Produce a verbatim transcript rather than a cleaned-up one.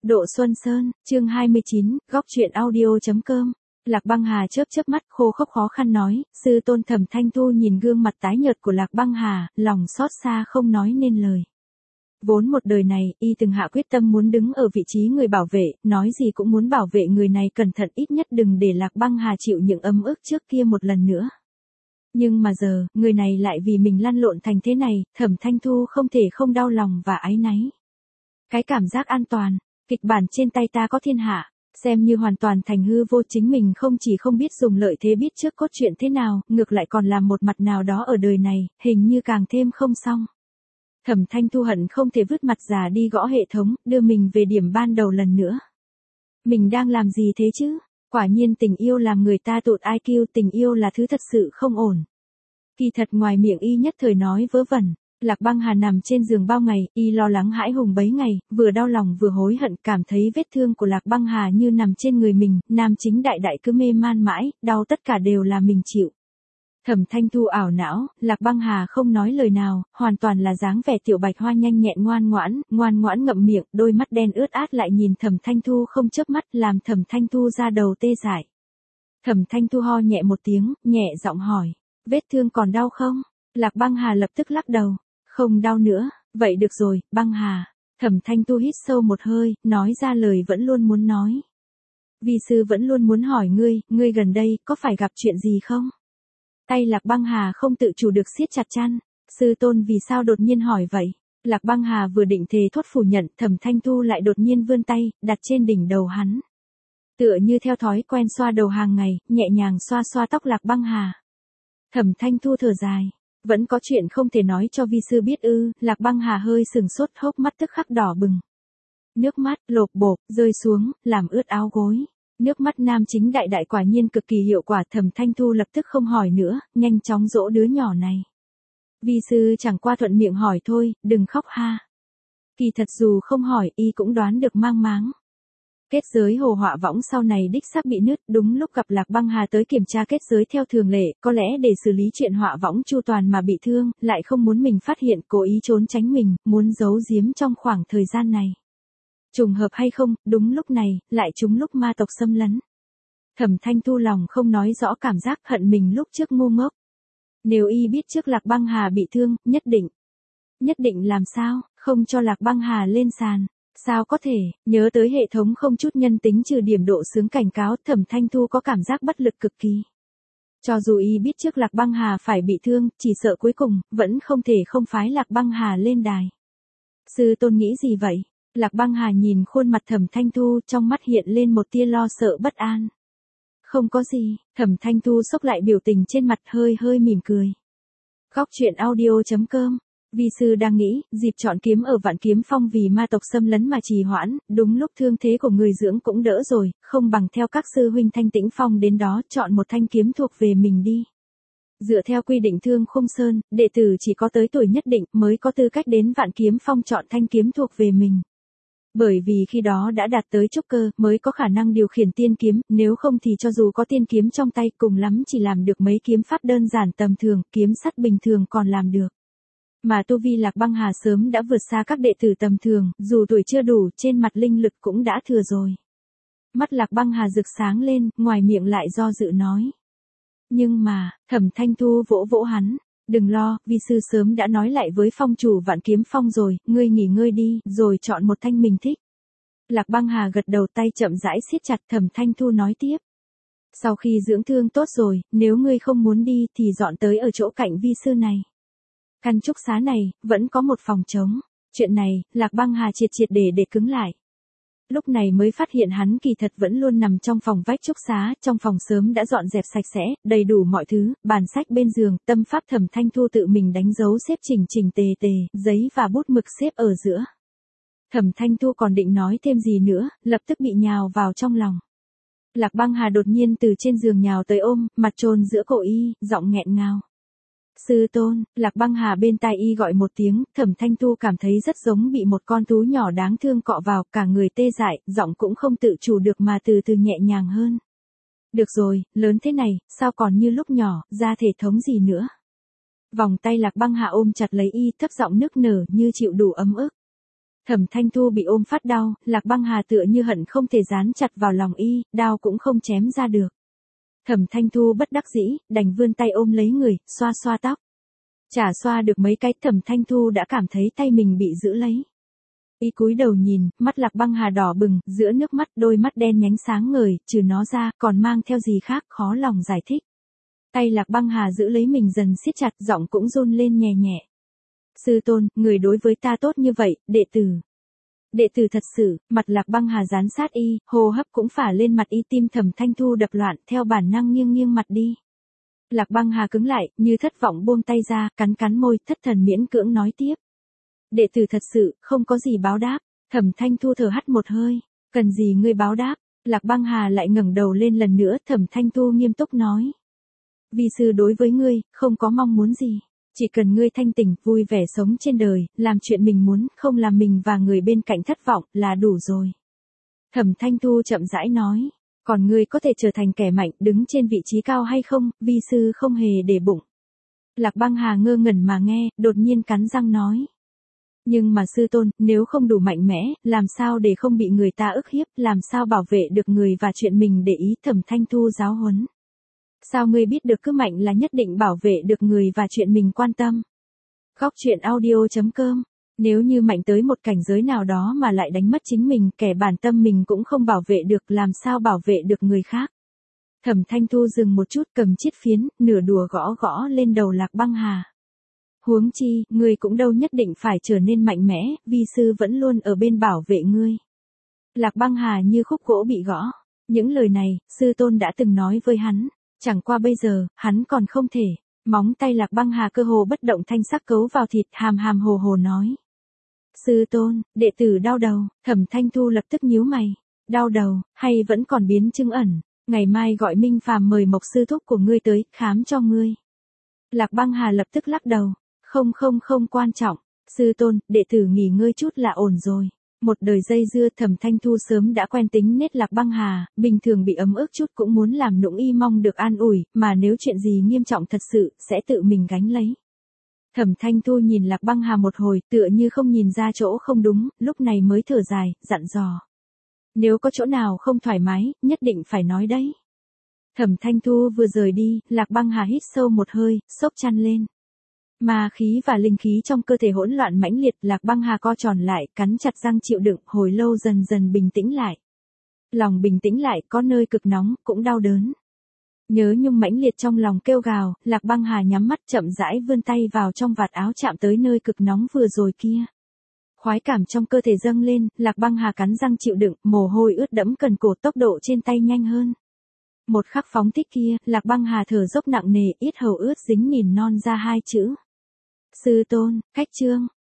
Độ Xuân Sơn, chương hai mươi chín, góc truyện audio.com. Lạc Băng Hà chớp chớp mắt khô khốc khó khăn nói, sư tôn. Thẩm Thanh Thu nhìn gương mặt tái nhợt của Lạc Băng Hà, lòng xót xa không nói nên lời. Vốn một đời này, y từng hạ quyết tâm muốn đứng ở vị trí người bảo vệ, nói gì cũng muốn bảo vệ người này cẩn thận, ít nhất đừng để Lạc Băng Hà chịu những ấm ức trước kia một lần nữa. Nhưng mà giờ, người này lại vì mình lăn lộn thành thế này, Thẩm Thanh Thu không thể không đau lòng và áy náy. Cái cảm giác an toàn, kịch bản trên tay ta có thiên hạ, xem như hoàn toàn thành hư vô. Chính mình không chỉ không biết dùng lợi thế biết trước cốt truyện thế nào, ngược lại còn làm một mặt nào đó ở đời này, hình như càng thêm không xong. Thẩm Thanh Thu hận không thể vứt mặt già đi gõ hệ thống, đưa mình về điểm ban đầu lần nữa. Mình đang làm gì thế chứ? Quả nhiên tình yêu làm người ta tụt i kiu, tình yêu là thứ thật sự không ổn. Kỳ thật ngoài miệng y nhất thời nói vớ vẩn. Lạc Băng Hà nằm trên giường bao ngày, y lo lắng hãi hùng bấy ngày, vừa đau lòng vừa hối hận, cảm thấy vết thương của Lạc Băng Hà như nằm trên người mình, nam chính đại đại cứ mê man mãi, đau tất cả đều là mình chịu. Thẩm Thanh Thu ảo não, Lạc Băng Hà không nói lời nào, hoàn toàn là dáng vẻ tiểu bạch hoa nhanh nhẹn ngoan ngoãn, ngoan ngoãn ngậm miệng, đôi mắt đen ướt át lại nhìn Thẩm Thanh Thu không chớp mắt, làm Thẩm Thanh Thu ra đầu tê dại. Thẩm Thanh Thu ho nhẹ một tiếng, nhẹ giọng hỏi, vết thương còn đau không? Lạc Băng Hà lập tức lắc đầu. Không đau nữa, vậy được rồi, Băng Hà. Thẩm Thanh Thu hít sâu một hơi, nói ra lời vẫn luôn muốn nói. Vi sư vẫn luôn muốn hỏi ngươi, ngươi gần đây có phải gặp chuyện gì không? Tay Lạc Băng Hà không tự chủ được siết chặt chăn. Sư tôn vì sao đột nhiên hỏi vậy? Lạc Băng Hà vừa định thề thốt phủ nhận, Thẩm Thanh Thu lại đột nhiên vươn tay, đặt trên đỉnh đầu hắn. Tựa như theo thói quen xoa đầu hàng ngày, nhẹ nhàng xoa xoa tóc Lạc Băng Hà. Thẩm Thanh Thu thở dài. Vẫn có chuyện không thể nói cho vi sư biết ư? Lạc Băng Hà hơi sừng sốt, hốc mắt tức khắc đỏ bừng. Nước mắt lộp bộp rơi xuống, làm ướt áo gối. Nước mắt nam chính đại đại quả nhiên cực kỳ hiệu quả. Thẩm Thanh Thu lập tức không hỏi nữa, nhanh chóng dỗ đứa nhỏ này. Vi sư chẳng qua thuận miệng hỏi thôi, đừng khóc ha. Kỳ thật dù không hỏi, y cũng đoán được mang máng. Kết giới hồ họa võng sau này đích xác bị nứt, đúng lúc gặp Lạc Băng Hà tới kiểm tra kết giới theo thường lệ, có lẽ để xử lý chuyện họa võng chu toàn mà bị thương, lại không muốn mình phát hiện, cố ý trốn tránh mình, muốn giấu giếm trong khoảng thời gian này. Trùng hợp hay không, đúng lúc này, lại trúng lúc ma tộc xâm lấn. Thẩm Thanh Thu lòng không nói rõ cảm giác hận mình lúc trước ngu ngốc. Nếu y biết trước Lạc Băng Hà bị thương, nhất định, nhất định làm sao, không cho Lạc Băng Hà lên sàn. Sao có thể, nhớ tới hệ thống không chút nhân tính trừ điểm độ sướng cảnh cáo, Thẩm Thanh Thu có cảm giác bất lực cực kỳ. Cho dù y biết trước Lạc Băng Hà phải bị thương, chỉ sợ cuối cùng, vẫn không thể không phái Lạc Băng Hà lên đài. Sư tôn nghĩ gì vậy? Lạc Băng Hà nhìn khuôn mặt Thẩm Thanh Thu, trong mắt hiện lên một tia lo sợ bất an. Không có gì, Thẩm Thanh Thu xốc lại biểu tình trên mặt, hơi hơi mỉm cười. Góc truyện audio.com. Vi sư đang nghĩ, dịp chọn kiếm ở Vạn Kiếm Phong vì ma tộc xâm lấn mà trì hoãn, đúng lúc thương thế của người dưỡng cũng đỡ rồi, không bằng theo các sư huynh Thanh Tĩnh Phong đến đó chọn một thanh kiếm thuộc về mình đi. Dựa theo quy định Thương Khung Sơn, đệ tử chỉ có tới tuổi nhất định mới có tư cách đến Vạn Kiếm Phong chọn thanh kiếm thuộc về mình. Bởi vì khi đó đã đạt tới trúc cơ mới có khả năng điều khiển tiên kiếm, nếu không thì cho dù có tiên kiếm trong tay cùng lắm chỉ làm được mấy kiếm pháp đơn giản tầm thường, kiếm sắt bình thường còn làm được. Mà tu vi Lạc Băng Hà sớm đã vượt xa các đệ tử tầm thường, dù tuổi chưa đủ, trên mặt linh lực cũng đã thừa rồi. Mắt Lạc Băng Hà rực sáng lên, ngoài miệng lại do dự nói. Nhưng mà, Thẩm Thanh Thu vỗ vỗ hắn, đừng lo, vi sư sớm đã nói lại với phong chủ Vạn Kiếm Phong rồi, ngươi nghỉ ngơi đi, rồi chọn một thanh mình thích. Lạc Băng Hà gật đầu, tay chậm rãi siết chặt. Thẩm Thanh Thu nói tiếp. Sau khi dưỡng thương tốt rồi, nếu ngươi không muốn đi thì dọn tới ở chỗ cạnh vi sư này. Căn trúc xá này, vẫn có một phòng trống. Chuyện này, Lạc Băng Hà triệt triệt để để cứng lại. Lúc này mới phát hiện hắn kỳ thật vẫn luôn nằm trong phòng vách trúc xá, trong phòng sớm đã dọn dẹp sạch sẽ, đầy đủ mọi thứ, bàn sách bên giường, tâm pháp Thẩm Thanh Thu tự mình đánh dấu xếp chỉnh chỉnh tề tề, giấy và bút mực xếp ở giữa. Thẩm Thanh Thu còn định nói thêm gì nữa, lập tức bị nhào vào trong lòng. Lạc Băng Hà đột nhiên từ trên giường nhào tới ôm, mặt chôn giữa cổ y, giọng nghẹn ngào. Sư tôn. Lạc Băng Hà bên tai y gọi một tiếng, Thẩm Thanh Thu cảm thấy rất giống bị một con thú nhỏ đáng thương cọ vào, cả người tê dại, giọng cũng không tự chủ được mà từ từ nhẹ nhàng hơn. Được rồi, lớn thế này, sao còn như lúc nhỏ, ra thể thống gì nữa. Vòng tay Lạc Băng Hà ôm chặt lấy y, thấp giọng nức nở như chịu đủ ấm ức. Thẩm Thanh Thu bị ôm phát đau, Lạc Băng Hà tựa như hận không thể dán chặt vào lòng y, đau cũng không chém ra được. Thẩm Thanh Thu bất đắc dĩ, đành vươn tay ôm lấy người, xoa xoa tóc. Chả xoa được mấy cái, Thẩm Thanh Thu đã cảm thấy tay mình bị giữ lấy. Y cúi đầu nhìn, mắt Lạc Băng Hà đỏ bừng, giữa nước mắt đôi mắt đen nhánh sáng ngời, trừ nó ra, còn mang theo gì khác, khó lòng giải thích. Tay Lạc Băng Hà giữ lấy mình dần siết chặt, giọng cũng run lên nhẹ nhẹ. Sư tôn, người đối với ta tốt như vậy, đệ tử. Đệ tử thật sự, mặt Lạc Băng Hà dán sát y, hô hấp cũng phả lên mặt y, tim Thẩm Thanh Thu đập loạn, theo bản năng nghiêng nghiêng mặt đi. Lạc Băng Hà cứng lại, như thất vọng buông tay ra, cắn cắn môi, thất thần miễn cưỡng nói tiếp. Đệ tử thật sự, không có gì báo đáp. Thẩm Thanh Thu thở hắt một hơi. Cần gì ngươi báo đáp? Lạc Băng Hà lại ngẩng đầu lên lần nữa, Thẩm Thanh Thu nghiêm túc nói. Vi sư đối với ngươi, không có mong muốn gì. Chỉ cần ngươi thanh tỉnh, vui vẻ sống trên đời, làm chuyện mình muốn, không làm mình và người bên cạnh thất vọng, là đủ rồi. Thẩm Thanh Thu chậm rãi nói. Còn ngươi có thể trở thành kẻ mạnh, đứng trên vị trí cao hay không, vi sư không hề để bụng. Lạc Băng Hà ngơ ngẩn mà nghe, đột nhiên cắn răng nói. Nhưng mà sư tôn, nếu không đủ mạnh mẽ, làm sao để không bị người ta ức hiếp, làm sao bảo vệ được người và chuyện mình để ý. Thẩm Thanh Thu giáo huấn. Sao ngươi biết được cứ mạnh là nhất định bảo vệ được người và chuyện mình quan tâm? Góc truyện audio chấm com. Nếu như mạnh tới một cảnh giới nào đó mà lại đánh mất chính mình, kẻ bản tâm mình cũng không bảo vệ được, làm sao bảo vệ được người khác? Thẩm Thanh Thu dừng một chút, cầm chiếc phiến, nửa đùa gõ gõ lên đầu Lạc Băng Hà. Huống chi, ngươi cũng đâu nhất định phải trở nên mạnh mẽ, vi sư vẫn luôn ở bên bảo vệ ngươi. Lạc Băng Hà như khúc gỗ bị gõ. Những lời này, sư tôn đã từng nói với hắn. Chẳng qua bây giờ, hắn còn không thể. Móng tay Lạc Băng Hà cơ hồ bất động, thanh sắc cấu vào thịt, hàm hàm hồ hồ nói. Sư tôn, đệ tử đau đầu. Thẩm Thanh Thu lập tức nhíu mày. Đau đầu, hay vẫn còn biến chứng ẩn. Ngày mai gọi Minh Phàm mời Mộc sư thúc của ngươi tới, khám cho ngươi. Lạc Băng Hà lập tức lắc đầu. Không không không quan trọng. Sư tôn, đệ tử nghỉ ngơi chút là ổn rồi. Một đời dây dưa, Thẩm Thanh Thu sớm đã quen tính nết Lạc Băng Hà, bình thường bị ấm ức chút cũng muốn làm nũng y mong được an ủi, mà nếu chuyện gì nghiêm trọng thật sự, sẽ tự mình gánh lấy. Thẩm Thanh Thu nhìn Lạc Băng Hà một hồi, tựa như không nhìn ra chỗ không đúng, lúc này mới thở dài, dặn dò. Nếu có chỗ nào không thoải mái, nhất định phải nói đấy. Thẩm Thanh Thu vừa rời đi, Lạc Băng Hà hít sâu một hơi, xốc chăn lên. Ma khí và linh khí trong cơ thể hỗn loạn mãnh liệt, Lạc Băng Hà co tròn lại, cắn chặt răng chịu đựng, hồi lâu dần dần bình tĩnh lại. Lòng bình tĩnh lại, có nơi cực nóng, cũng đau đớn. Nhớ nhung mãnh liệt trong lòng kêu gào, Lạc Băng Hà nhắm mắt chậm rãi vươn tay vào trong vạt áo chạm tới nơi cực nóng vừa rồi kia. Khoái cảm trong cơ thể dâng lên, Lạc Băng Hà cắn răng chịu đựng, mồ hôi ướt đẫm cần cổ, tốc độ trên tay nhanh hơn. Một khắc phóng thích kia, Lạc Băng Hà thở dốc nặng nề, yết hầu ướt dính nhìn non ra hai chữ. Sư tôn, khách trương.